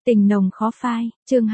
Tình nồng khó phai, chương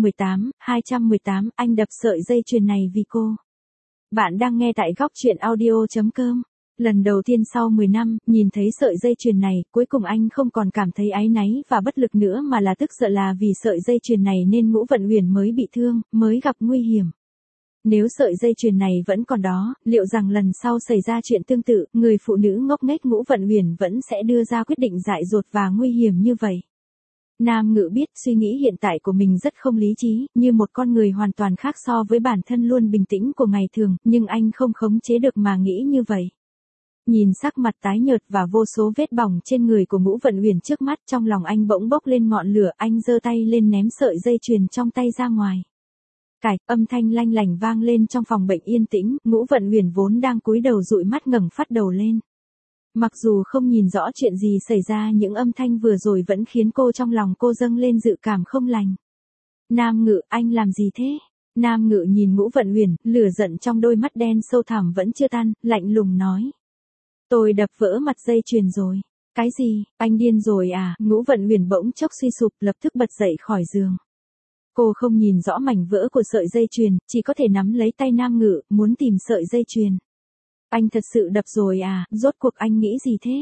218, anh đập sợi dây chuyền này vì cô. Bạn đang nghe tại góc truyện audio.com. Lần đầu tiên sau 10 năm, nhìn thấy sợi dây chuyền này, cuối cùng anh không còn cảm thấy áy náy và bất lực nữa mà là tức giận là vì sợi dây chuyền này nên Ngũ Vận Uyển mới bị thương, mới gặp nguy hiểm. Nếu sợi dây chuyền này vẫn còn đó, liệu rằng lần sau xảy ra chuyện tương tự, người phụ nữ ngốc nghếch Ngũ Vận Uyển vẫn sẽ đưa ra quyết định dại dột và nguy hiểm như vậy? Nam Ngự biết suy nghĩ hiện tại của mình rất không lý trí, như một con người hoàn toàn khác so với bản thân luôn bình tĩnh của ngày thường, nhưng anh không khống chế được mà nghĩ như vậy. Nhìn sắc mặt tái nhợt và vô số vết bỏng trên người của Ngũ Vận Uyển trước mắt, trong lòng anh bỗng bốc lên ngọn lửa, anh giơ tay lên ném sợi dây chuyền trong tay ra ngoài. Cạch, âm thanh lanh lảnh vang lên trong phòng bệnh yên tĩnh, Ngũ Vận Uyển vốn đang cúi đầu dụi mắt ngẩng phát đầu lên. Mặc dù không nhìn rõ chuyện gì xảy ra, những âm thanh vừa rồi vẫn khiến cô trong lòng cô dâng lên dự cảm không lành. Nam Ngự, anh làm gì thế? Nam Ngự nhìn Ngũ Vận Uyển, lửa giận trong đôi mắt đen sâu thẳm vẫn chưa tan, lạnh lùng nói. Tôi đập vỡ mặt dây chuyền rồi. Cái gì, anh điên rồi à? Ngũ Vận Uyển bỗng chốc suy sụp, lập tức bật dậy khỏi giường. Cô không nhìn rõ mảnh vỡ của sợi dây chuyền, chỉ có thể nắm lấy tay Nam Ngự, muốn tìm sợi dây chuyền. Anh thật sự đập rồi à, rốt cuộc anh nghĩ gì thế?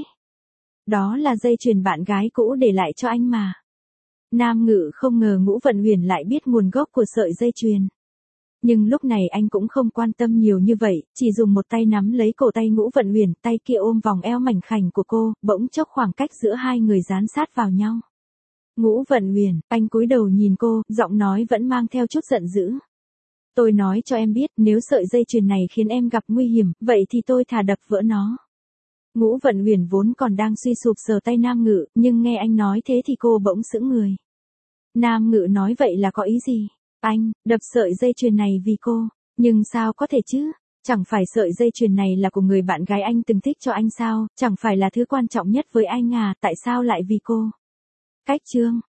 Đó là dây chuyền bạn gái cũ để lại cho anh mà. Nam Ngự không ngờ Ngũ Vận Uyển lại biết nguồn gốc của sợi dây chuyền. Nhưng lúc này anh cũng không quan tâm nhiều như vậy, chỉ dùng một tay nắm lấy cổ tay Ngũ Vận Uyển, tay kia ôm vòng eo mảnh khảnh của cô, bỗng chốc khoảng cách giữa hai người dán sát vào nhau. Ngũ Vận Uyển, anh cúi đầu nhìn cô, giọng nói vẫn mang theo chút giận dữ. Tôi nói cho em biết, nếu sợi dây chuyền này khiến em gặp nguy hiểm, vậy thì tôi thà đập vỡ nó. Ngũ Vận Uyển vốn còn đang suy sụp sờ tay Nam Ngự, nhưng nghe anh nói thế thì cô bỗng sững người. Nam Ngự nói vậy là có ý gì? Anh, đập sợi dây chuyền này vì cô. Nhưng sao có thể chứ? Chẳng phải sợi dây chuyền này là của người bạn gái anh từng thích cho anh sao? Chẳng phải là thứ quan trọng nhất với anh à, tại sao lại vì cô? Cách chương.